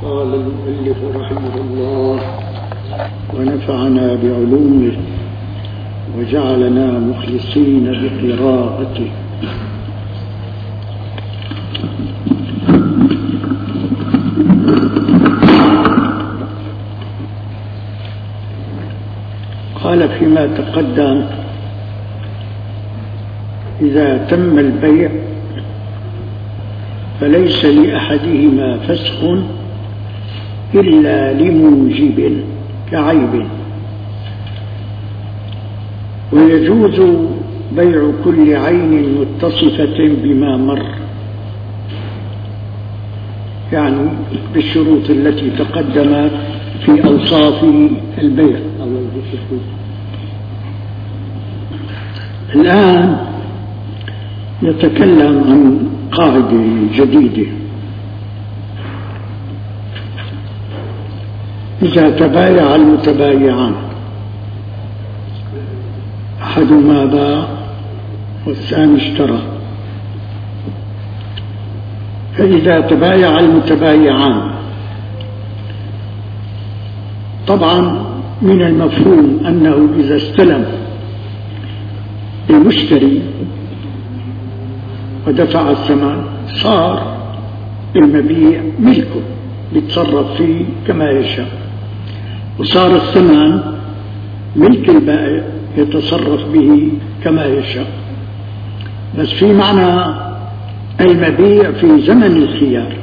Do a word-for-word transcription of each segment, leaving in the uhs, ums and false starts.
قال المؤلف رحمه الله ونفعنا بعلومه وجعلنا مخلصين بقراءته. قال فيما تقدم: إذا تم البيع فليس لأحدهما فسخ إلا لموجب كعيب، ويجوز بيع كل عين متصفة بما مر، يعني بالشروط التي تقدمت في أوصاف البيع. الآن نتكلم عن قاعدة جديدة: إذا تبايع المتبايعان أحدهما باع والثاني اشترى، فإذا تبايع المتبايعان، طبعا من المفهوم أنه إذا استلم المشتري ودفع الثمن صار المبيع ملكه يتصرف فيه كما يشاء، وصار الثمن ملك البائع يتصرف به كما يشاء. بس في معنى المبيع في زمن الخيار،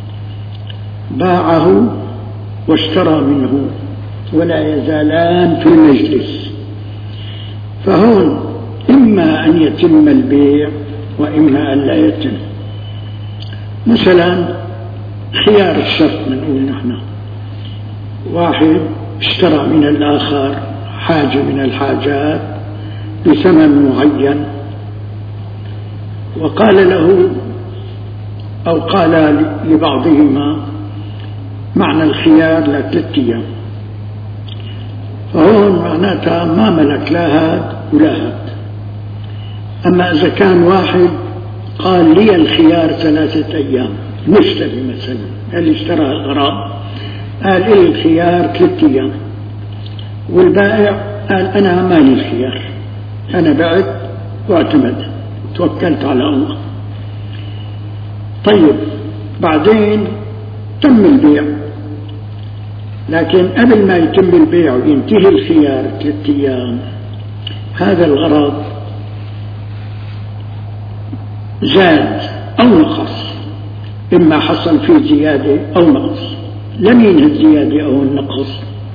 باعه واشترى منه ولا يزالان في المجلس، فهون إما أن يتم البيع وإما أن لا يتم. مثلا خيار الشرط بنقول نحن، واحد اشترى من الآخر حاجة من الحاجات بثمن معين، وقال له أو قال لبعضهما معنى الخيار لثلاثة أيام، فهون معناتها ما ملك لا هاد ولا هاد. أما إذا كان واحد قال لي الخيار ثلاثة أيام، مشتري مثلا اللي اشترى الغراب قال لي الخيار ثلاثة أيام، والبائع قال أنا مالي الخيار، أنا بعت واعتمد توكلت على الله. طيب بعدين تم البيع، لكن قبل ما يتم البيع وينتهي الخيار ثلاثة أيام، هذا الغرض زاد أو نقص، إما حصل فيه زيادة أو نقص. لم ينهي الزيادة أو النقص،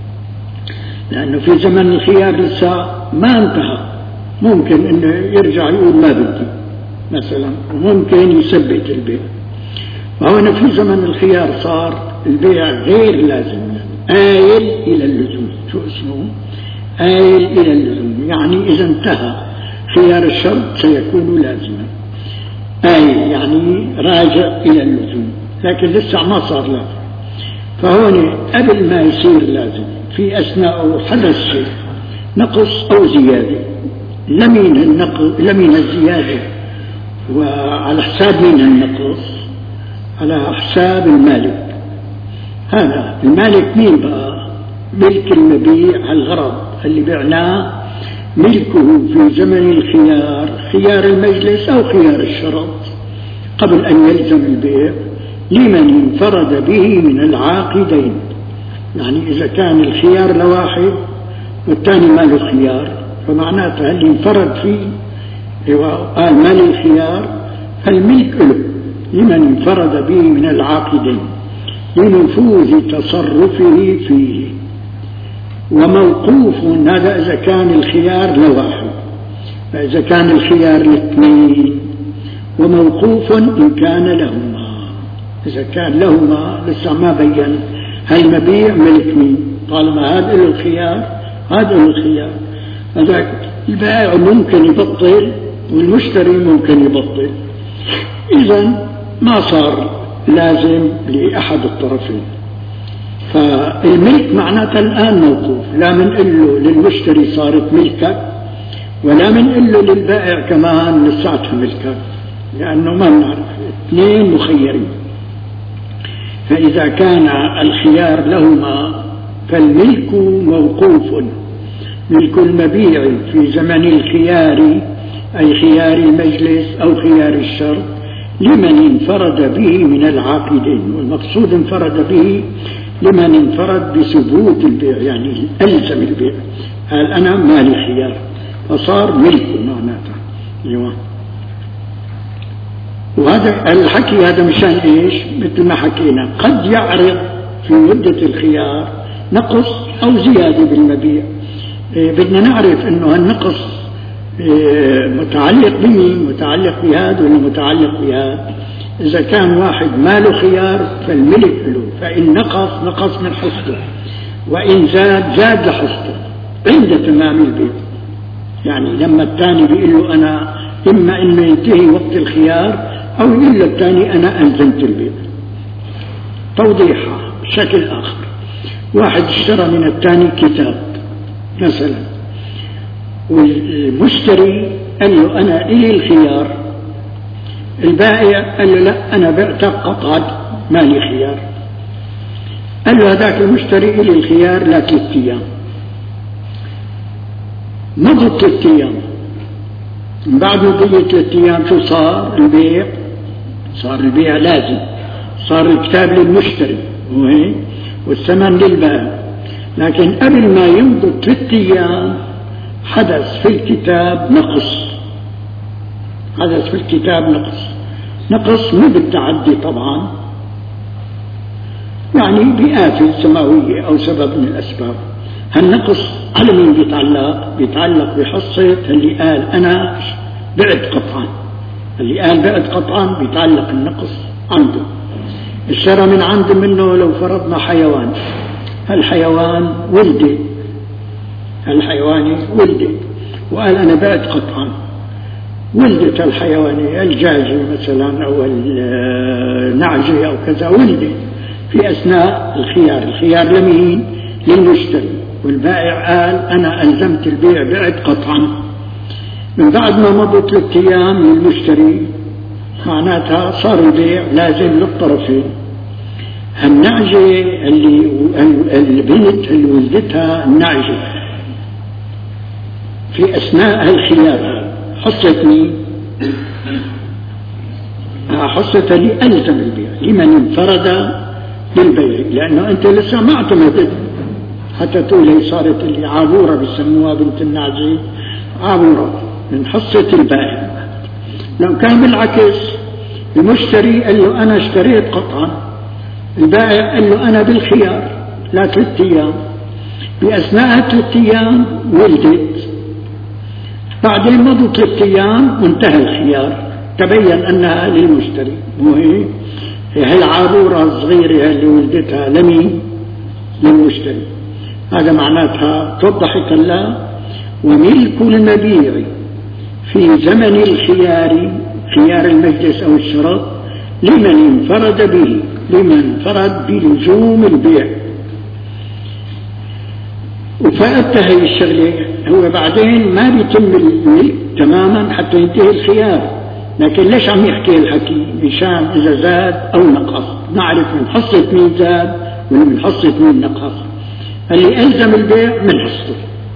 لأنه في زمن الخيار لسه ما انتهى، ممكن أنه يرجع يقول ما بدي مثلا، وممكن يثبت البيع. وهنا في زمن الخيار صار البيع غير لازم، آيل إلى اللزوم. شو اسمه؟ آيل إلى اللزوم، يعني إذا انتهى خيار الشرط سيكون لازما، آيل يعني راجع إلى اللزوم، لكن لسه ما صار لازم. فهون قبل ما يصير لازم في أثناء حدث شيء نقص أو زيادة، لم ينهى النقص لم ينهى الزيادة، وعلى حساب من النقص؟ على حساب المالك. هذا المالك مين بقى؟ ملك المبيع الغرض اللي بعناه، ملكه في زمن الخيار، خيار المجلس أو خيار الشرط، قبل أن يلزم البيع، لمن انفرد به من العاقدين. يعني إذا كان الخيار لواحد والثاني ما له خيار، فمعناته اللي انفرد فيه قال مال الخيار، فالملك له لمن انفرد به من العاقدين لنفوذ تصرفه فيه. وموقوف هذا إذا كان الخيار لواحد، فإذا كان الخيار لاثنين، وموقوف إن كان لهما. إذا كان لهما لسه ما بين هالمبيع ملك مين، طالما هذا له الخيار هذا له الخيار، هذا البائع ممكن يبطل والمشتري ممكن يبطل، إذن ما صار لازم لأحد الطرفين. فالملك معناته الآن موقوف، لا منقل له للمشتري صارت ملكك، ولا منقل له للبائع كمان لساتها ملكك، لأنه ما بنعرف، اثنين مخيرين. فإذا كان الخيار لهما فالملك موقوف. ملك المبيع في زمن الخيار أي خيار المجلس أو خيار الشرط لمن انفرد به من العاقدين، والمقصود انفرد به لمن انفرد بثبوت البيع، يعني ألزم البيع، قال أنا مالي خيار فصار ملك معناته. أيوة. وهذا الحكي هذا مشان إيش؟ مثل ما حكينا قد يعرض في مدة الخيار نقص أو زيادة بالمبيع. إيه بدنا نعرف إنه هالنقص إيه متعلق بمين؟ متعلق بهذا ولا متعلق بهذا؟ إذا كان واحد ماله خيار فالملك له، فإن نقص نقص من حصته، وإن زاد زاد لحصته عند تمام البيع. يعني لما الثاني بيقول له أنا إما إنه ينتهي وقت الخيار أو يقول له الثاني أنا ألزمت البيع. توضيحها بشكل آخر، واحد اشترى من الثاني كتاب مثلا، والمشتري قال له أنا إلي الخيار، البائع قال له لا أنا بعتك قطعا مالي خيار. قال له هذاك المشتري إلي الخيار لا ثلاث أيام. مضت ثلاث أيام، بعد مضي ثلاث أيام شو صار؟ البيع صار البيع لازم، صار الكتاب للمشتري والثمن للبائع. لكن قبل ما يمضي ثلاث أيام حدث في الكتاب نقص، حدث في الكتاب نقص، نقص مو بالتعدي طبعا، يعني بآفة سماوية أو سبب من الأسباب. هالنقص على مين بيتعلق؟ بيتعلق بحصة اللي قال أنا بعت قطعا، اللي قال بعت قطعا بيتعلق النقص عنده. اشترى من عنده منه لو فرضنا حيوان، هالحيوان ولدت، هالحيواني ولدت وقال أنا بعت قطعا، ولدت الحيوانية الجاجة مثلا أو النعجة أو كذا، ولدت في أثناء الخيار. الخيار لمين؟ للمشتري، والبائع قال أنا ألزمت البيع بعت قطعا. من بعد ما مضوا ثلاث أيام للمشتري معناتها صار البيع لازم للطرفين. النعجة اللي البنت اللي ولدتها النعجة في أثناء الخيار حصة مين؟ حصة اللي ألزم البيع لمن انفرد بالبيع، لأنه أنت لسه ما اعتمدت حتى تقول هي صارت اللي عابورة بيسموها بنت النعجة، عابورة من حصة البائع. لو كان بالعكس المشتري قال له أنا اشتريت قطعا، البائع قال له أنا بالخيار لا ثلاث أيام، بأثناء ثلاث أيام ولدت، بعدين مضوا ثلاث أيام وانتهى الخيار، تبين أنها للمشتري. وهي هي العابورة الصغيرة اللي ولدتها لمين؟ للمشتري. هذا معناتها توضحت الله. وملك المبيع في زمن الخيار، خيار المجلس أو الشرط، لمن انفرد به، لمن انفرد بلزوم البيع. وفاتها هي الشغلة، هو بعدين ما بيتم الملك تماما حتى ينتهي الخيار، لكن ليش عم يحكي الحكي؟ مشان إذا زاد أو نقص نعرف من حصة مين زاد ومن حصة مين نقص. اللي ألزم البيع من حصته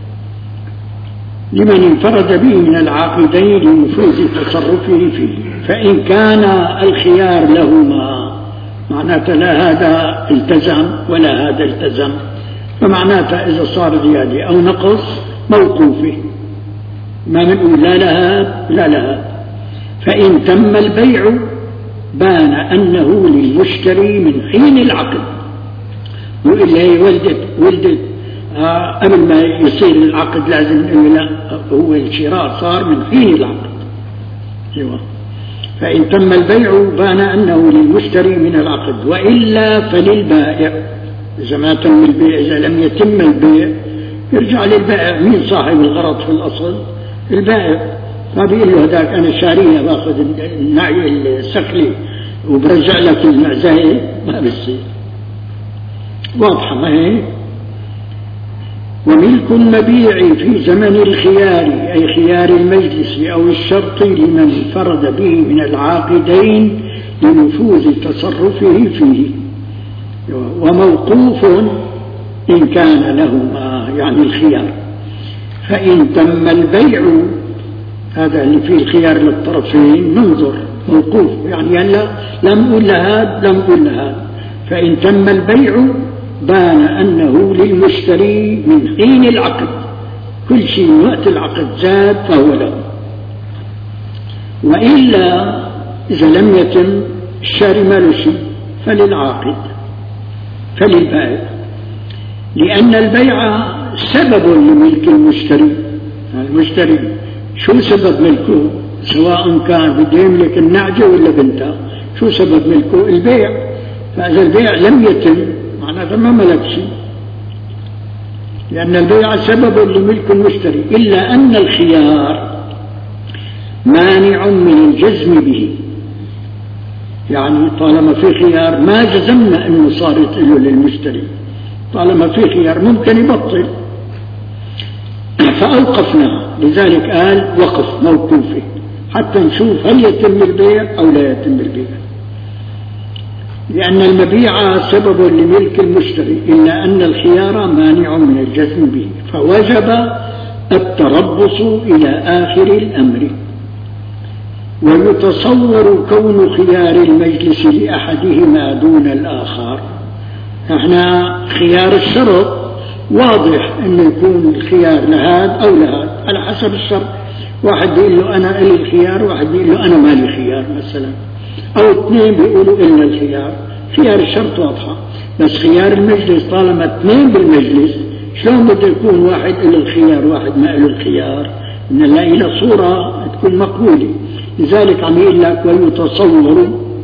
لمن انفرد به من العاقدين لنفوذ تصرفه فيه. فإن كان الخيار لهما معناته لا هذا التزم ولا هذا التزم، فمعناته إذا صار زيادة أو نقص موقوفه، ما بنقول لا لها لا لها. فإن تم البيع بان أنه للمشتري من حين العقد، وإلا هي ولدت ولدت آه قبل ما يصير العقد لازم نقول لا، هو الشراء صار من حين العقد. فإن تم البيع بان أنه للمشتري من العقد، وإلا فللبائع. إذا ما تم البيع، إذا لم يتم البيع يرجع للبائع. مين صاحب الغرض في الأصل؟ البائع. ما بيقول له هذاك أنا شاريها باخذ النعي السخلي وبرجع لك المعزاية، ما بيصير. واضحة ما هي؟ وملك المبيع في زمن الخيار أي خيار المجلس أو الشرط لمن انفرد به من العاقدين لنفوذ تصرفه فيه. وموقوف إن كان لهما يعني الخيار. فإن تم البيع، هذا اللي فيه الخيار للطرفين، ننظر موقوف يعني لا لم أقول لهذا لم أقول لهذا. فإن تم البيع بان أنه للمشتري من حين العقد، كل شيء وقت العقد زاد فهو له. وإلا إذا لم يتم الشاري ما له شيء فللعاقد فللبائع، لأن البيع سبب لملك المشتري. المشتري شو سبب ملكه؟ سواء كان بده يملك النعجة ولا بنتها، شو سبب ملكه؟ البيع. فإذا البيع لم يتم معناته ما ملك شيء، لأن البيع سبب لملك المشتري. إلا أن الخيار مانع من الجزم به، يعني طالما في خيار ما جزمنا أنه صارت له للمشتري، طالما في خيار ممكن يبطل فأوقفنا. لذلك قال وقف موقوفه حتى نشوف هل يتم البيع أو لا يتم البيع، لأن المبيع سبب لملك المشتري. إلا أن الخيار مانع من الجزم به، فوجب التربص إلى آخر الأمر. ويتصور كون خيار المجلس لأحدهما دون الآخر. احنا خيار الشرط واضح انه يكون الخيار لهذا او لهذا على حسب الشرط. واحد بيقول له انا لي الخيار، واحد بيقول له انا ما لي خيار مثلا، او اثنين بيقولوا إلنا الخيار. خيار الشرط واضحة، بس خيار المجلس طالما اثنين بالمجلس شلون بده يكون واحد له الخيار واحد ما له الخيار؟ ان نلاقي له صورة تكون مقبولة. لذلك عم يقول لك ويتصور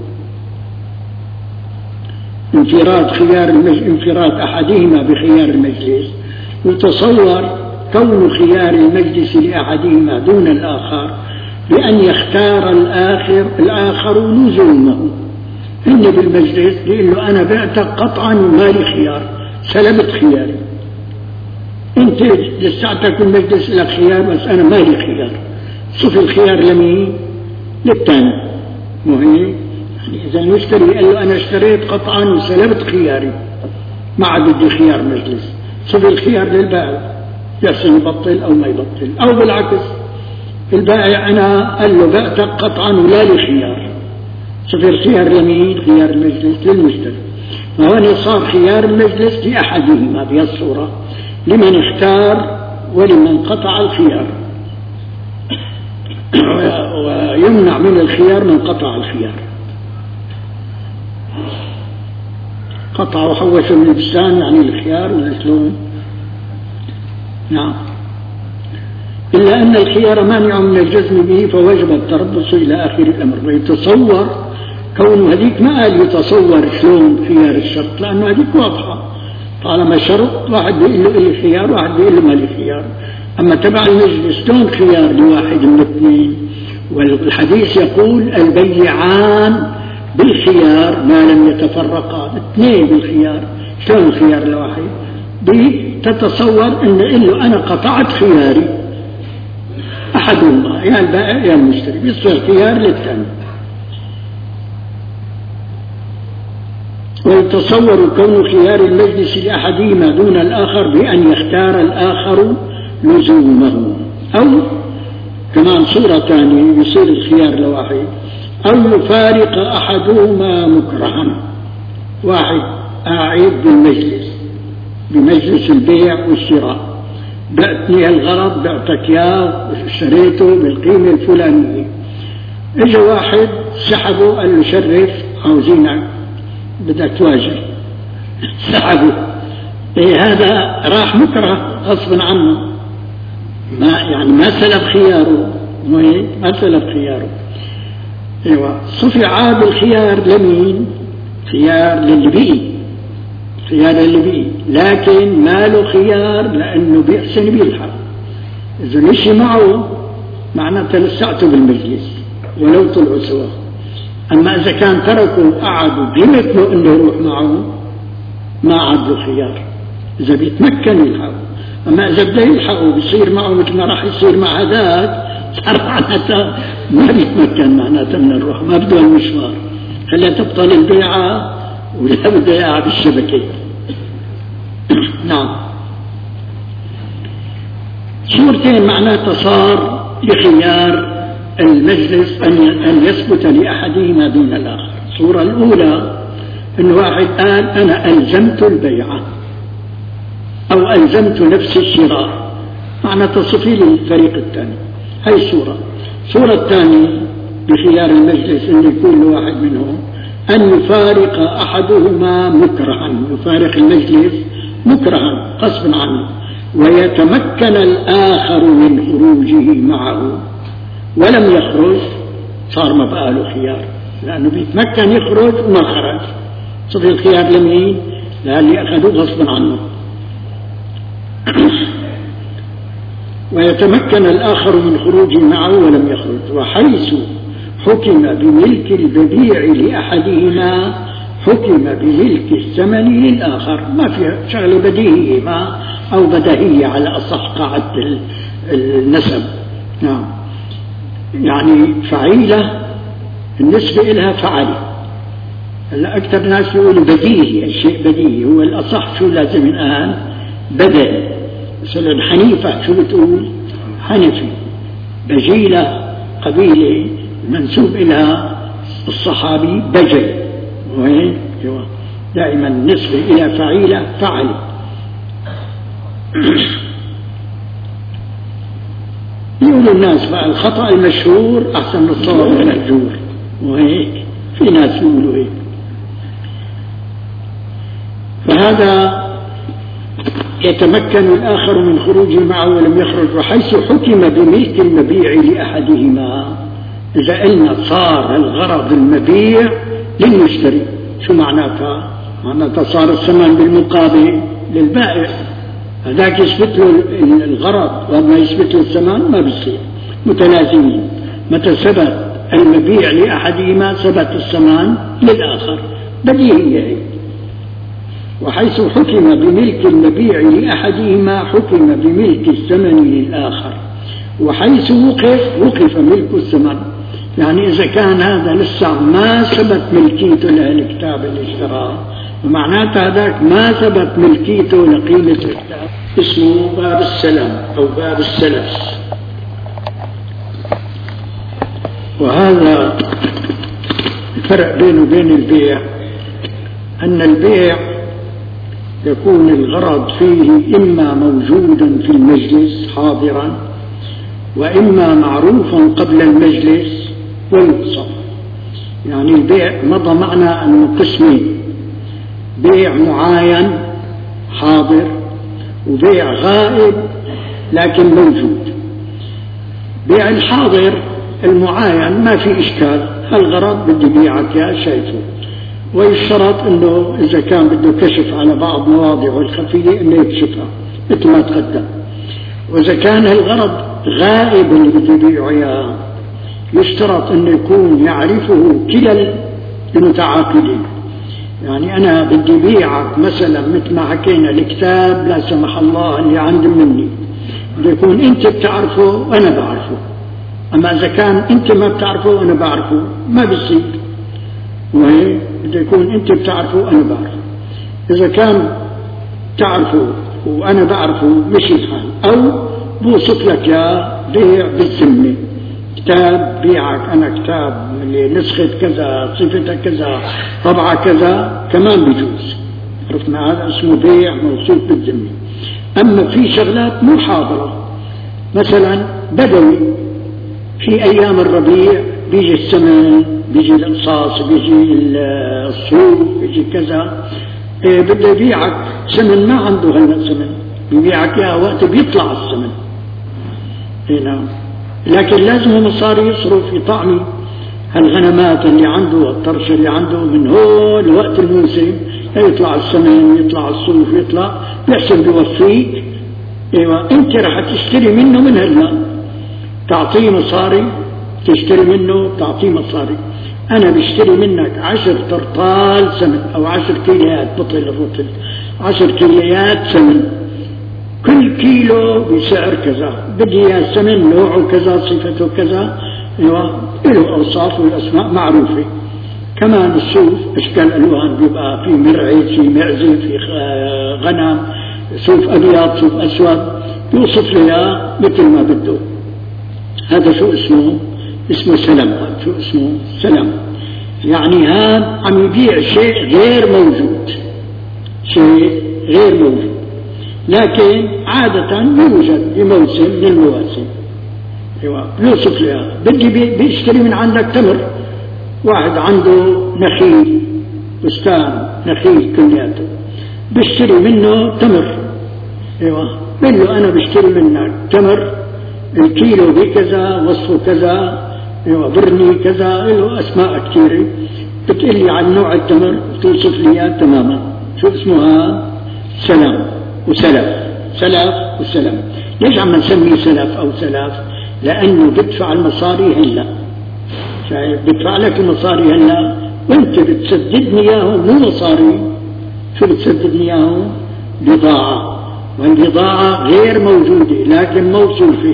انفراد خيار المجلس، انفراد أحدهما بخيار المجلس. يتصور كون خيار المجلس لأحدهما دون الآخر بأن يختار الآخر الآخر لزومه. إن بالمجلس بيقول له أنا بعتك قطعا وما لي خيار، سلبت خياري. أنت لسعتك المجلس لك خيار بس أنا ما لي خيار. شوف الخيار لمين؟ للثاني. مهم يعني إذا المشتري قال له أنا اشتريت قطعا وسلبت خياري، ما عاد بدي خيار مجلس. شوف الخيار للبائع يحسن يبطل أو ما يبطل، أو بالعكس البائع أنا قال له بعتك قطعا ولا لي خيار. شوف الخيار لمين؟ خيار المجلس للمشتري. فهون صار خيار المجلس لأحدهما بهالصورة، لمن اختار ولمن قطع الخيار. ويمنع من الخيار من قطع الخيار، قطع وحوش من البستان يعني الخيار ولا شلون؟ نعم. إلا أن الخيار مانع من الجزم به، فوجب التربص إلى آخر الأمر. ويتصور كون هذيك ما قال يتصور شلون خيار الشرط، لأنه هذيك واضحة طالما شرط واحد بيقول له إلي خيار واحد بيقول له ما لي خيار. أما تبع المجلس دون خيار لواحد من الاثنين، والحديث يقول البيعان بالخيار ما لم يتفرقا، اثنين بالخيار. شلون خيار لواحد؟ بتتصور ان له انا قطعت خياري احدهما يا البائع يا المشتري، بيصير خيار للثاني. ويتصور كون خيار المجلس لأحدهما دون الآخر بأن يختار الآخر لزومه، أو كمان صورة ثانية يصير الخيار لواحد، أو يفارق أحدهما مكرها. واحد قاعد بالمجلس بمجلس البيع والشراء، بعتني الغرض بعتك اياه واشتريته بالقيمة الفلانية. اجى واحد سحبه قال له شرف عاوزينك بدك تواجه، سحبه. ايه هذا راح مكره غصبا عنه، ما يعني ما سلب خياره، ما سلب خياره. ايوه صفع بالخيار لمين؟ خيار للبيع، خيار للبيع، لكن ما له خيار لانه بيحسن بيلحق. اذا مشي معه معناته لسعته بالمجلس ولو طلعوا سوا. اما اذا كان تركوا قعدوا بيمكنوا انه يروح معه ما عاد له خيار، اذا بيتمكن يلحقوا. اما اذا بده يلحقوا بيصير معه مثل ما راح يصير مع هذاك، صار معناته ما بيتمكن معناته من الروح، ما بده المشوار. خليها تبطل البيعة ولا بده إياها بالشبكة. نعم. صورتين معناتها صار لخيار المجلس أن يثبت لأحدهما دون الآخر. الصورة الأولى أن واحد قال أنا ألزمت البيعة أو ألزمت نفسي الشراء، معنى تصفيل الفريق الثاني. هاي صورة. الصورة الثانية بخيار المجلس أن يكون لواحد منهم أن يفارق أحدهما مكرها، يفارق المجلس مكرها غصبا عنه، ويتمكن الآخر من خروجه معه ولم يخرج، صار ما بقى له خيار، لأنه بيتمكن يخرج وما خرج، صفي الخيار لمين؟ للي أخذوه غصبا عنه. ويتمكن الآخر من خروجه معه ولم يخرج. وحيث حكم بملك البديع لأحدهما حكم بملك الثمن للآخر. ما في شغلة بديهية ما أو بديهية على أصح قاعدة النسب. نعم. يعني فعيلة بالنسبة إلها فعلة. هلا أكثر ناس يقولوا بديهي، الشيء بديهي هو الأصح. شو لازم الآن؟ بدل. مثلا حنيفة شو بتقول؟ حنفي. بجيلة قبيلة منسوب إلى الصحابي بجل، وين دائما نسبة إلى فعيلة فعل. يقولوا الناس بقى الخطأ المشهور أحسن من الصواب المأجور، وهيك في ناس يقولوا هيك. فهذا يتمكن الآخر من خروجه معه ولم يخرج. وحيث حكم بملك المبيع لأحدهما، إذا قلنا صار الغرض المبيع للمشتري، شو معناتها؟ معناتها صار الثمن بالمقابل للبائع، هذاك يثبت له الغرض وما يثبت له الثمن ما بيصير، متلازمين. متى ثبت المبيع لأحدهما ثبت الثمن للآخر، بديهية هي. وحيث حكم بملك المبيع لأحدهما حكم بملك الثمن للآخر. وحيث وقف وقف ملك الثمن، يعني إذا كان هذا لسه ما ثبت ملكيته للكتاب اللي اشتراه، ومعناته هذاك ما ثبت ملكيته لقيمة الكتاب، اسمه باب السلم أو باب السلف. وهذا الفرق بينه وبين البيع، أن البيع يكون الغرض فيه إما موجودا في المجلس حاضرا، وإما معروفا قبل المجلس ويوصف. يعني البيع مضى معنا أنه قسمين: بيع معاين حاضر، وبيع غائب لكن موجود. بيع الحاضر المعاين ما في إشكال، هالغرض بدي بيعك يا شايفه، ويشترط أنه إذا كان بده كشف على بعض مواضعه الخفية أنه يكشفها مثل ما تقدم. وإذا كان الغرض غائب اللي بده يبيعه إياه، يشترط أنه يكون يعرفه كلا المتعاقدين. يعني أنا بدي بيعك مثلا مثل ما حكينا الكتاب لا سمح الله اللي عند مني، بده يكون أنت بتعرفه وأنا بعرفه. أما إذا كان أنت ما بتعرفه وأنا بعرفه ما بيصير، وهي بده يكون أنت بتعرفه وأنا بعرفه. إذا كان تعرفه وأنا بعرفه مشي الحال، أو بوصف لك يا بيع بالذمة، كتاب بيعك أنا كتاب اللي نسخة كذا صفتها كذا طبعة كذا كمان بيجوز. عرفنا هذا اسمه بيع موصوف بالذمة. أما في شغلات مو حاضرة، مثلا بدوي في أيام الربيع بيجي السمن، بيجي القصاص، بيجي الصوف، بيجي كذا، إيه بده يبيعك سمن ما عنده هلا سمن، بيبيعك يا وقت بيطلع السمن. هنا لكن لازم مصاري يصرف يطعمي هالغنمات اللي عنده والطرش اللي عنده من هون وقت الموسم، يطلع السمن يطلع الصوف يطلع، بيحسن بيوفيك. ايوه انت رح تشتري منه من هلا، تعطيه مصاري، تشتري منه تعطيه مصاري. انا بشتري منك عشر ترطال سمن او عشر كيليات بطل الرطل، عشر كيليات سمن، كل كيلو بسعر كذا، بدي يا سمن نوعه كذا صفته كذا، ايوه له اوصاف والاسماء معروفه. كمان الصوف أشكال ألوان، بيبقى في مرعي، في معزة، في غنم، صوف أبيض، صوف أسود، يوصف لها مثل ما بده. هذا شو اسمه؟ اسمه سلم. شو اسمه؟ سلم. يعني هذا عم يبيع شيء غير موجود، شيء غير موجود، لكن عادة يوجد بموسم من المواسم. ايوه بيوصف لها بدي بيشتري من عندك تمر، واحد عنده نخيل، بستان نخيل كلياته، بيشتري منه تمر. ايوه بقول له انا بشتري منك تمر الكيلو بكذا، وصفه كذا، ايوه برني كذا، له اسماء كثيره، بتقول لي عن نوع التمر، بتوصف لي اياه تماما. شو اسمها؟ سلام وسلف. سلف وسلم. ليش عم نسميه سلف او سلف؟ لانه بدفع المصاري هلا، شايف؟ بدفع لك المصاري هلا وانت بتسددني اياه مو مصاري. شو بتسددني اياه؟ بضاعه، والبضاعه غير موجوده لكن موصوفه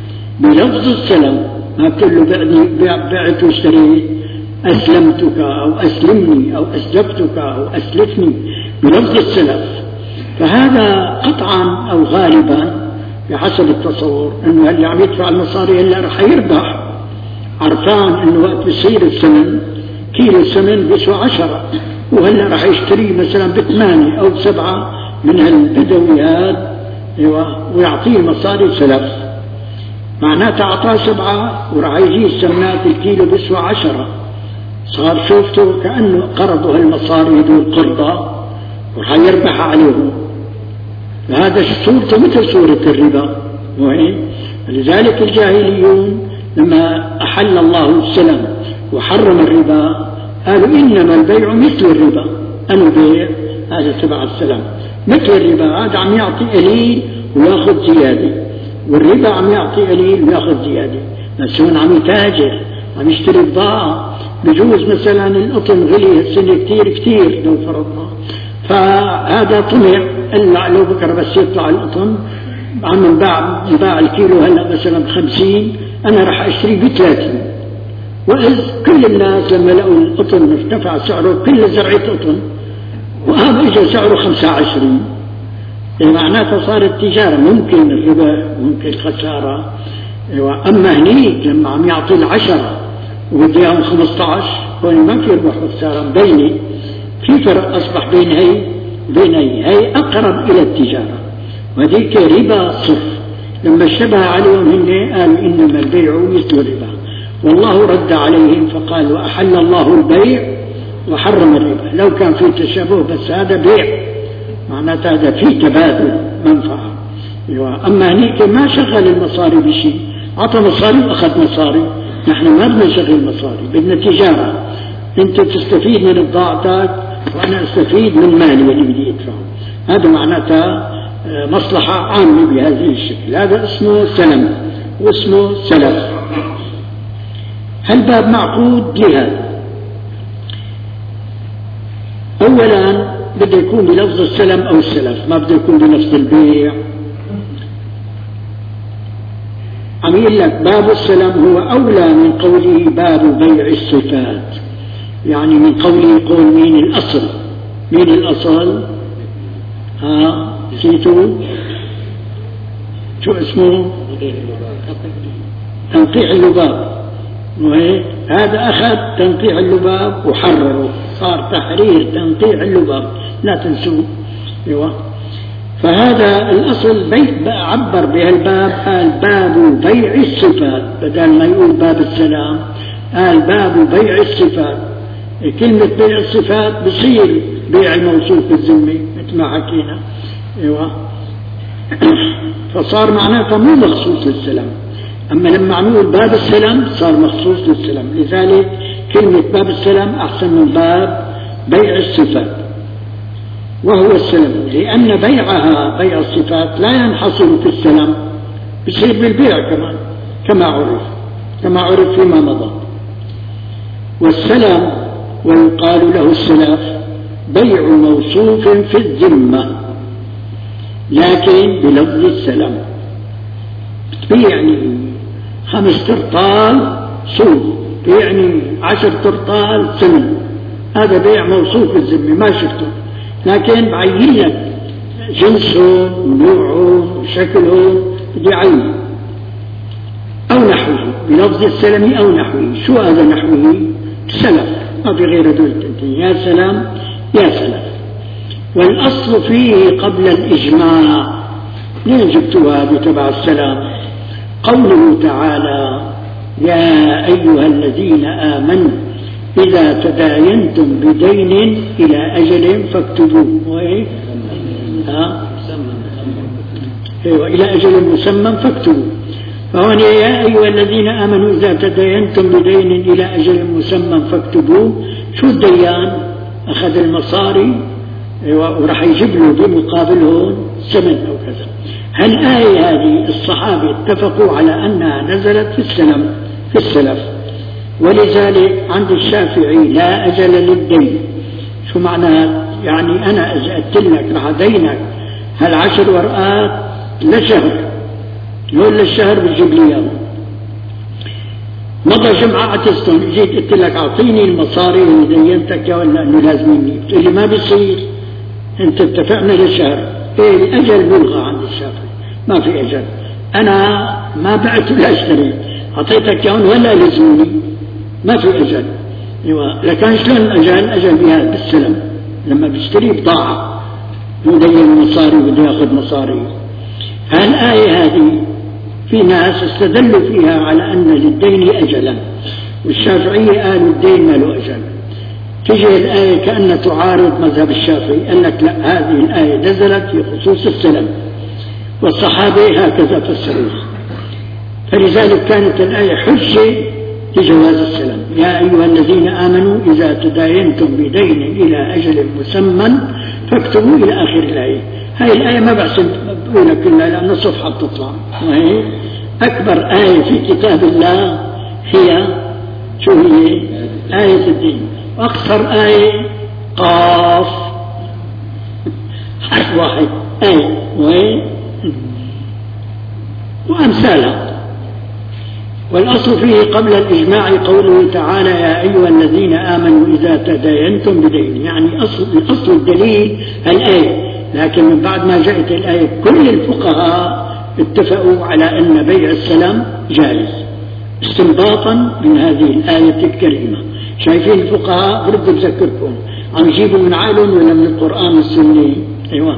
بلفظ السلم. ما بتقول له بعدني بعت واشتريت، اسلمتك او اسلمني او اسلفتك او اسلفني، بلفظ السلف. فهذا قطعا او غالبا بحسب التصور انه اللي عم يدفع المصاري هلا رح يربح، عرفان انه وقت بيصير الثمن كيلو الثمن بيسوى عشرة، وهلا رح يشتريه مثلا بثمانية او بسبعة من هالبدوي هذا، ايوه، ويعطيه مصاري سلف. معناتها اعطاه سبعة وراح يجي السمنات الكيلو بيسوى عشرة، صار شوفته كأنه قرضوا هالمصاري هدول قرضة وراح يربح عليهم. وهذا صورته مثل صورة الربا، وهي لذلك الجاهليون لما أحل الله السلم وحرم الربا قالوا إنما البيع مثل الربا. أنه بيع هذا تبع السلام مثل الربا، هذا عم يعطي قليل وياخذ زيادة، والربا عم يعطي قليل وياخذ زيادة. بس هون عم يتاجر، عم يشتري بضاعة. بجوز مثلا القطن غلي السنة كتير كتير لو فرضنا، فهذا طمع إلا لو بكره بس يطلع القطن عم نباع نباع الكيلو هلا مثلا بخمسين، أنا رح أشتري بثلاثين. وإذ كل الناس لما لقوا القطن ارتفع سعره، كل زرعة قطن، وهذا إجا سعره خمسة وعشرين، معناتها صارت تجارة. ممكن الربا، ممكن الخسارة. أما هنيك لما عم يعطي العشرة وبده اياهم خمسة عشر، هون ما في ربح وخسارة مبينة. في فرق أصبح بين هي وبين هي، هي أقرب إلى التجارة وهذيك ربا صرف. لما اشتبه عليهم هن قالوا إنما البيع مثل الربا، والله رد عليهم فقال وأحل الله البيع وحرم الربا. لو كان في تشابه بس هذا بيع، معناته هذا في تبادل منفعة. أما هنيك ما شغل المصاري بشيء، عطى مصاري وأخذ مصاري. نحن ما بدنا نشغل مصاري، بدنا تجارة. أنت تستفيد من بضاعتك وأنا أستفيد من مالي اللي بدي أدفعه. هذا معناتها مصلحة عامة بهذه الشكل. هذا اسمه سلم واسمه سلف. هالباب معقود لهذا. أولا بده يكون بلفظ السلم أو السلف، ما بده يكون بلفظ البيع. عم يقول لك باب السلم هو أولى من قوله باب بيع الصفات، يعني من قوله قول مين الأصل. مين الأصل؟ ها نسيتوا شو اسمه؟ تنقيح اللباب. وهي هذا أخذ تنقيح اللباب وحرره، صار تحرير تنقيح اللباب، لا تنسوه. ايوه. فهذا الأصل بيت عبر بهالباب، قال باب بيع الصفات، بدل ما يقول باب السلام قال باب بيع الصفات. كلمة بيع الصفات بصير بيع الموصوف بالذمة مثل ما حكينا. ايوه. فصار معناته مو مخصوص للسلام. أما لما عملوا باب السلام صار مخصوص للسلام. لذلك كلمة باب السلام أحسن من باب بيع الصفات، وهو السلام، لأن بيعها بيع الصفات لا ينحصر في السلام، بصير بالبيع كمان كما عرف كما عرف فيما مضى. والسلام ويقال له السلاف بيع موصوف في الذمة لكن بلفظ السلام. بيعني خمس ترطال صوف، بيعني عشر ترطال سمن، هذا بيع موصوف بالذمة ما شفته، لكن بعين لك جنسه ونوعه وشكله بدي عين أو نحوه بلفظ السلم أو نحوه. شو هذا نحوه؟ سلف، ما في غير دول تنتين، يا سلام يا سلف. والأصل فيه قبل الإجماع، لين جبتوا هذا تبع السلام؟ قوله تعالى يا أيها الذين آمنوا إذا تداينتم بدين إلى أجل فاكتبوه، وإيه؟ ها؟ أيوة إلى أجل مسمى فاكتبوه. فهون يا أيها الذين آمنوا إذا تداينتم بدين إلى أجل مسمى فاكتبوه. شو الديان؟ أخذ المصاري وراح يجيب له بمقابلهم سمن أو كذا. هالآية هذه الصحابة اتفقوا على أنها نزلت في السلم في السلف، ولذلك عند الشافعي لا أجل للدين. شو معناها؟ يعني أنا إذا قلت لك راح دينك هالعشر ورقات لشهر، يقول للشهر بتجيب لي اياه. مضى جمعة عتستون، جيت قلت لك أعطيني المصاري اللي دينتك يا ولا أنه لازمني، قلت لي ما بيصير، أنت اتفقنا للشهر. إيه الأجل ملغى عند الشافعي، ما في أجل. أنا ما بعت ولا اشتريت، أعطيتك ياهن ولا لزمني، ما في أجل. أيوة، لكن شلون الأجل؟ أجل بها بالسلم، لما بيشتري بضاعة يدين مصاري وبده ياخذ مصاري. هالآية هذه في ناس استدلوا فيها على أن للدين أجلا، والشافعية قالوا الدين ما له أجل. تجي الآية كأنها تعارض مذهب الشافعي، قال لك لا، هذه الآية نزلت في خصوص السلم، والصحابة هكذا فسروها، فلذلك كانت الآية حجة لجواز السلم. يا أيها الذين آمنوا إذا تداينتم بدين إلى أجل مسمى فاكتبوا إلى آخر الآية. هاي الآية ما بحسن بقولها كلها لأن الصفحة بتطلع، وهي أكبر آية في كتاب الله هي شو هي؟ آية الدين. وأكثر آية قاف حرف واحد آية، وهي وأمثالها. والأصل فيه قبل الإجماع قوله تعالى يا أيها الذين آمنوا إذا تداينتم بدين، يعني أصل الأصل الدليل الآية، لكن من بعد ما جاءت الآية كل الفقهاء اتفقوا على أن بيع السلام جائز استنباطا من هذه الآية الكريمة. شايفين الفقهاء؟ برد بذكركم عم يجيبوا من عالم ولا من القرآن والسنة؟ أيوة.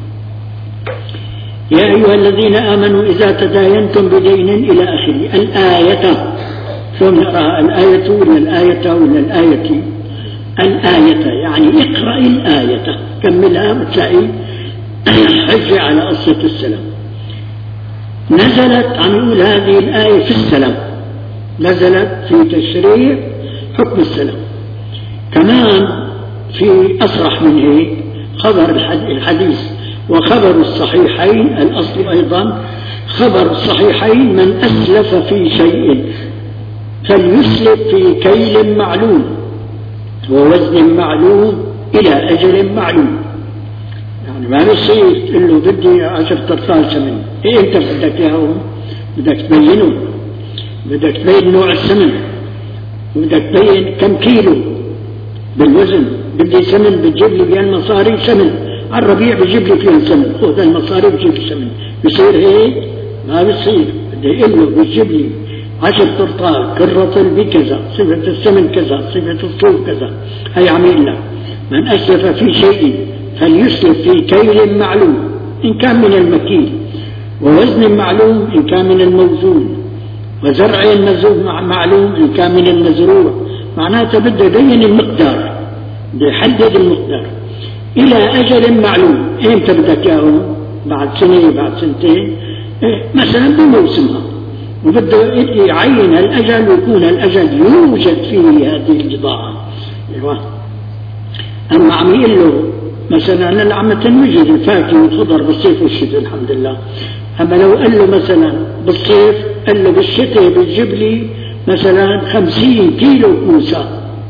يا أيها الذين آمنوا إذا تداينتم بدين إلى آخره. الآية شو نقرأها؟ الآية ولا الآية ولا الآية؟ الآية يعني اقرأ الآية، كملها بتلاقي حجة على قصة السلام. نزلت، عم يقول هذه الآية في السلام، نزلت في تشريع حكم السلام. كمان في أصرح من هيك خبر الحديث وخبر الصحيحين. الأصل أيضا خبر الصحيحين من أسلف في شيء فليسلف في كيل معلوم ووزن معلوم إلى أجل معلوم. يعني ما بيصير تقول له بدي عشر ترطال سمن، إيه أنت بدك إياهم؟ بدك تبينه، بدك تبين نوع السمن، بدك تبين كم كيلو بالوزن. بدي سمن بتجيب لي فيها المصاري سمن، على الربيع بجيب لي فيها سمن، خذ المصاري بجيب لي سمن. بيصير هيك؟ ما بيصير. بدي يقول له بتجيب لي عشر ترطال، كل رطل بكذا، صفة السمن كذا، صفة الصوف كذا. هي عميل لك من أسلف في شيء فليسلف في كيل معلوم إن كان من المكيل، ووزن معلوم إن كان من الموزون، وزرع معلوم إن كان من المزروع. معناته بده يبين المقدار، بده يحدد المقدار إلى أجل معلوم. إمتى بدك إياه؟ بعد سنة، بعد سنتين، إيه مثلا بموسمها، وبده يعين الأجل ويكون الأجل يوجد فيه هذه البضاعة. أيوة. أما عم يقول له مثلا أنا اللي عم تنوجد الفاكهة والخضر بالصيف والشتاء الحمد لله، أما لو قال له مثلا بالصيف قال له بالشتاء بتجيب لي مثلا خمسين كيلو كوسة،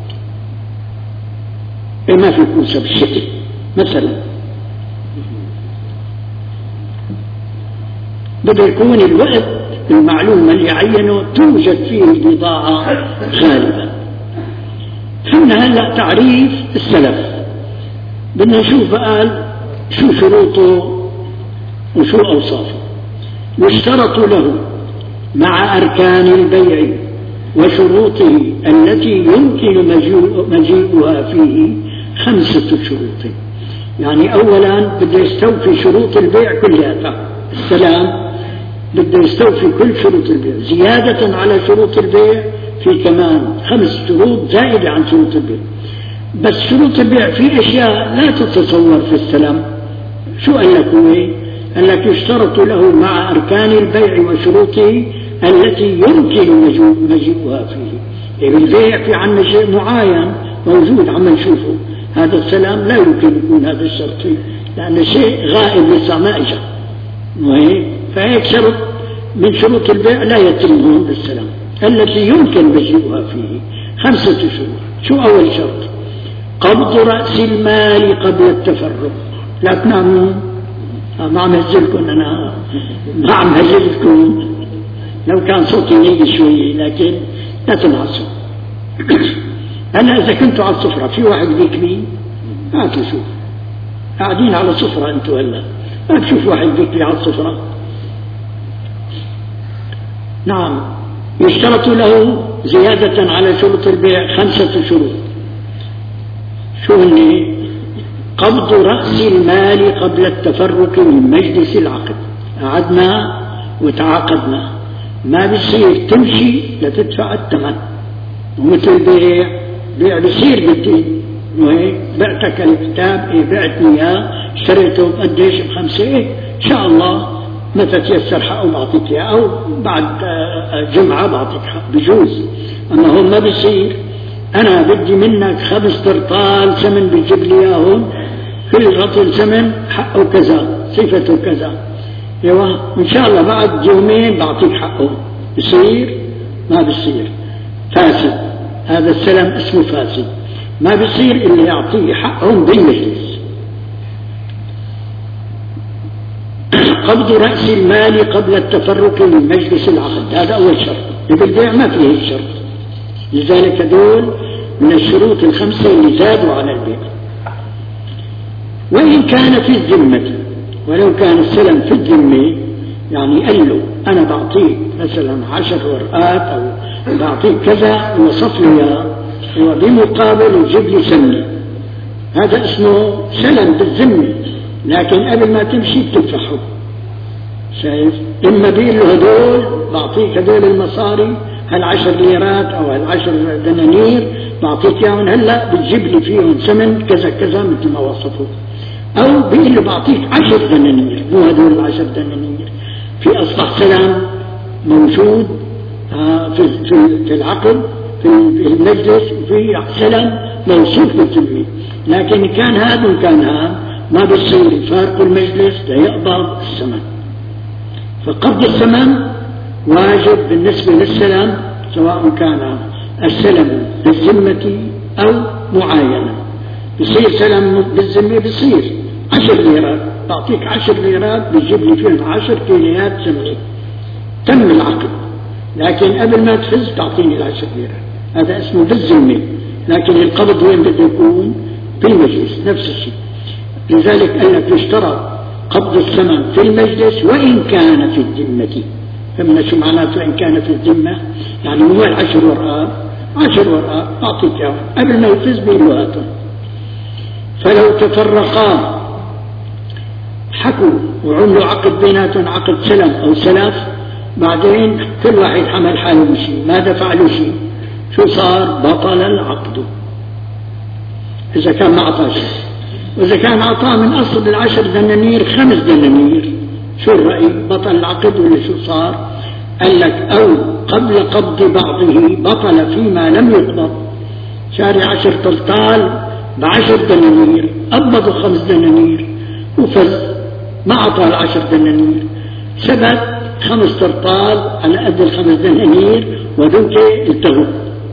إيه ما في كوسة بالشتاء مثلا، بده يكون الوقت المعلوم اللي يعينه توجد فيه البضاعة غالبا. فهمنا هلأ تعريف السلف. بدنا نشوف قال شو شروطه وشو أوصافه. يشترط له مع أركان البيع وشروطه التي يمكن مجيئها فيه خمسة شروط. يعني أولا بده يستوفي شروط البيع كلها، السلام بده يستوفي كل شروط البيع، زيادة على شروط البيع في كمان خمس شروط زائدة عن شروط البيع. بس شروط البيع في أشياء لا تتصور في السلام. شو قال لك هو؟ قال لك يشترط له مع أركان البيع وشروطه التي يمكن مجيئها فيه. يعني البيع في عنا شيء معين موجود عم نشوفه، هذا السلام لا يمكن يكون هذا الشرط فيه، لأن شيء غائب لسه ما إجا، فهيك شرط من شروط البيع لا يتم هون بالسلام التي يمكن مجيئها فيه خمسة شروط. شو أول شرط؟ قبض رأس المال قبل التفرق. لا تناموا، ما عم هزلكم، أنا ما عم هزلكم، لو كان صوتي يجي شوي، لكن لا تنعصوا. هلا إذا كنتوا على السفرة في واحد بيكلي، ما تشوف قاعدين على السفرة أنتوا، هلا ما تشوف واحد بيكلي على السفرة. نعم، يشترط له زيادة على شروط البيع خمسة شروط. شو هني؟ قبض رأس المال قبل التفرق من مجلس العقد. قعدنا وتعاقدنا، ما بيصير تمشي لتدفع الثمن. ومثل بيع بيع بيصير بالدين، وهيك بعتك الكتاب، إيه بعتني إياه، اشتريته بقديش؟ بخمسة، إيه إن شاء الله متى تيسر حقه بعطيك إياه، أو بعد جمعة بعطيك حق، بجوز. أما هون ما بيصير، أنا بدي منك خمس ترطال سمن بيجيب لي إياهم، كل رطل سمن حقه كذا، صفته كذا، ايوه ان شاء الله بعد يومين بعطيك حقه. بصير؟ ما بصير، فاسد. هذا السلام اسمه فاسد، ما بصير اللي يعطيه حقهم بالمجلس. قبض رأس المال قبل التفرق من مجلس العقد، هذا أول شرط. بالبيع ما فيه الشرط، لذلك دول من الشروط الخمسة اللي زادوا على البيع. وإن كان في الذمة، ولو كان السلم في الذمة، يعني قال له أنا بعطيك مثلا عشر ورقات أو بعطيك كذا ووصف لي وبمقابل يجيب لي سمنة، هذا اسمه سلم بالذمة، لكن قبل ما تمشي بتدفعه. شايف؟ إما بيقول له هدول بعطيك هدول المصاري، هالعشر ليرات أو هالعشر دنانير بعطيك إياهم هلا، بتجيب لي فيهم سمن كذا كذا مثل ما وصفوا. أو بيقول له بعطيك عشر دنانير، مو هدول العشر دنانير. في أصبح سلام موجود في في العقد في المجلس، وفي سلام موصوف بالذمة، لكن كان هذا وكان هذا ما بيصير يفارق المجلس ليقبض الثمن. فقبض الثمن واجب بالنسبة للسلام، سواء كان السلم بالذمة أو معاينة. بصير سلم بالذمة، بصير عشر ليرات، بعطيك عشر ليرات بيجيب لي فيهم عشر كيليات سمنة، تم العقد، لكن قبل ما تفز تعطيني العشر ليرات، هذا اسمه بالذمة. لكن القبض وين بده يكون؟ في المجلس، نفس الشيء. لذلك قال لك يشترط قبض الثمن في المجلس وإن كان في الذمة. فمن شو معناته إن كان في الذمة؟ يعني هو العشر ورقات، عشر ورقات أعطيك إياهم قبل ما يفز بيلوهاتهم. فلو تفرقا حكوا وعملوا عقد بيناتهم، عقد سلم أو سلاف، بعدين كل واحد حمل حاله بشيء، ما دفع له شيء، شو صار؟ بطل العقد إذا كان ما أعطاه شيء. وإذا كان أعطاه من أصل العشر دنانير خمس دنانير، شو الرأي؟ بطل العقد ولا شو صار؟ قال لك أو قبل قبض بعضه بطل فيما لم يقبض. شاري عشر تلطال بعشر دنانير، قبضوا خمس دنانير وفز، ما أعطاه العشر دنانير، ثبت خمس تلطال على قد الخمس دنانير ودوك التغوا.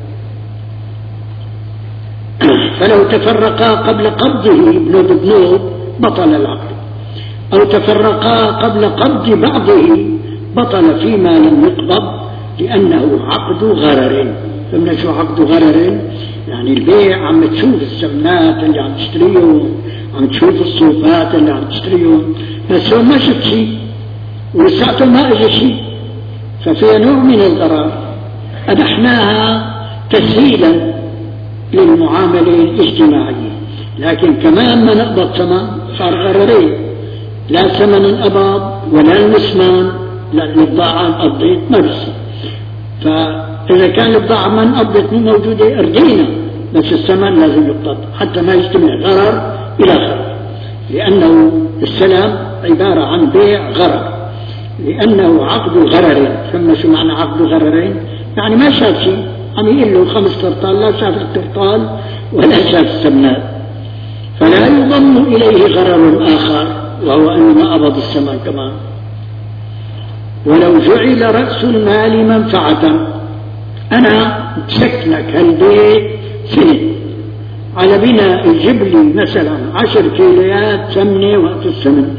فلو تفرقا قبل قبضه بنوب بنوب بطل العقد، أو تفرقا قبل قبض بعضه بطل فيما لم يقبض، لأنه عقد غرر. فهمنا شو عقد غرر؟ يعني البيع عم تشوف السمنات اللي عم تشتريهم، عم تشوف الصوفات اللي عم تشتريهم، بس هو ما شفت شيء ولساته ما اجى شيء، ففيها نوع من الغرر. أبحناها تسهيلا للمعاملة الاجتماعية، لكن كمان ما نقبض ثمن صار غررين، لا ثمن انقبض ولا المسمان، لأن البضاعة انقبضت ما بصير. فإذا كان البضاعة ما انقبضت مو موجودة ارجينا، بس الثمن لازم يقبض حتى ما يجتمع غرر إلى غرر، لأنه السلام عبارة عن بيع غرر، لأنه عقد غررين. فما شو معنى عقد غررين؟ يعني ما شاف شيء، عم يقول له خمس ترطال، لا شاف الترطال ولا شاف السمنات، فلا يضم إليه غرر آخر وهو أنه ما قبض الثمن كمان. ولو جعل رأس المال منفعة، أنا سكنك هالبيت سنة على بناء يجيب لي مثلا عشر كيلوات سمنة وقت السمن،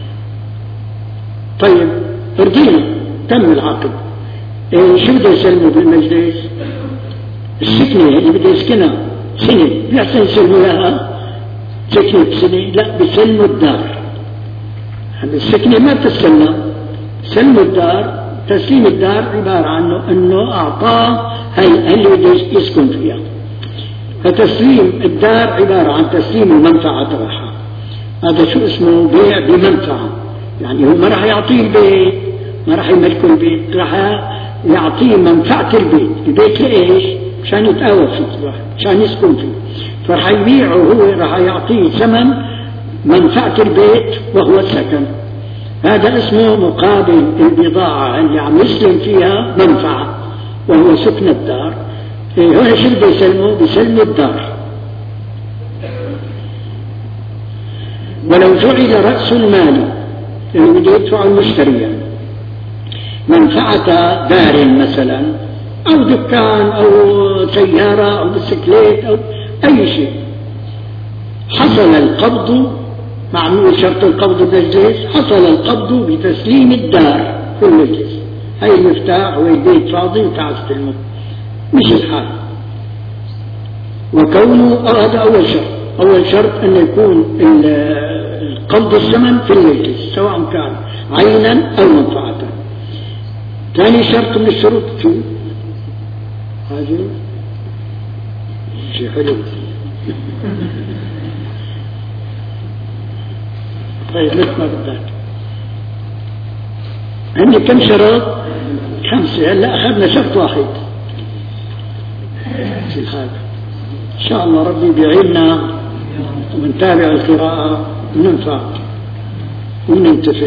طيب ارضينا تم العقد، إيه شو بده يسلموا بالمجلس؟ السكنة اللي بده يسكنها سنة، بيحسن يسلموا لها سكنة بسنة؟ لا، بيسلموا الدار. السكنة ما بتسلم، سلموا الدار. تسليم الدار عبارة عنه أنه أعطاه هي اللي بده يسكن فيها، فتسليم الدار عبارة عن تسليم المنفعة تبعها. هذا شو اسمه؟ بيع بمنفعة. يعني هو ما راح يعطيه البيت، ما راح يملكه البيت، راح يعطيه منفعة البيت. البيت لإيش؟ مشان يتقاوى فيه، مشان يسكن فيه، فراح يبيعه هو، راح يعطيه ثمن منفعة البيت وهو السكن. هذا اسمه مقابل البضاعة اللي عم يسلم فيها منفعة وهو سكن الدار. إيه هون شو بده يسلمه؟ بيسلموا الدار. ولو جعل رأس المال اللي بده يدفع المشتري منفعة دار مثلا أو دكان أو سيارة أو بسكليت أو أي شيء، حصل القبض معمول شرط القبض بالمجلس، حصل القبض بتسليم الدار في المجلس. هاي المفتاح والبيت فاضي وتعال استلمه، مش الحال. وكونه هذا أول شرط. أول شرط أن يكون القبض الثمن في المجلس سواء كان عينا أو منفعة. ثاني شرط من الشروط شو؟ هذا شيء حلو. طيب مثل ما بدك. عندي كم شرط؟ خمسة. هلا أخذنا شرط واحد في هذا. إن شاء الله ربي بيعيننا ونتابع القراءة وننفع وننتفع.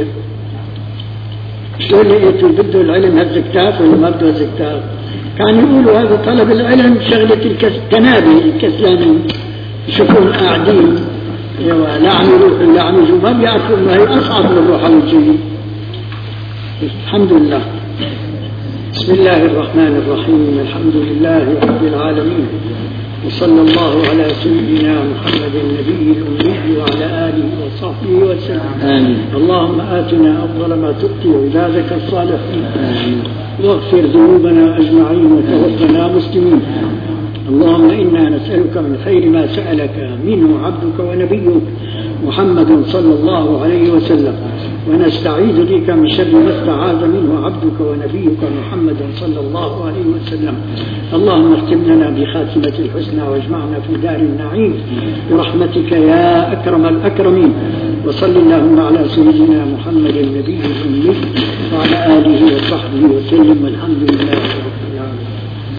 شلون لقيتوا بده العلم هز كتاف ولا ما بده هز كتاف؟ كانوا يقولوا هذا طلب العلم شغلة الكنابي الكسلانين، يشوفون قاعدين ايوه لا عم يروحوا لا عم يجوا، ما بيعرفوا انه هي اصعب من الروح الجاي. الحمد لله. بسم الله الرحمن الرحيم. الحمد لله رب العالمين، وصلى الله على سيدنا محمد النبي الأمي وعلى آله وصحبه وسلم. آمين. اللهم آتنا أفضل ما تؤتي عبادك الصالحين. آمين. واغفر ذنوبنا أجمعين وتوفنا مسلمين. اللهم إنا نسألك من خير ما سألك منه عبدك ونبيك محمد صلى الله عليه وسلم، ونستعيذ بك من شر ما استعاذ منه عبدك ونبيك محمد صلى الله عليه وسلم. اللهم اختم لنا بخاتمة الحسنى واجمعنا في دار النعيم برحمتك يا أكرم الأكرمين. وصل اللهم على سيدنا محمد النبي الأمي وعلى آله وصحبه وسلم، والحمد لله رب العالمين.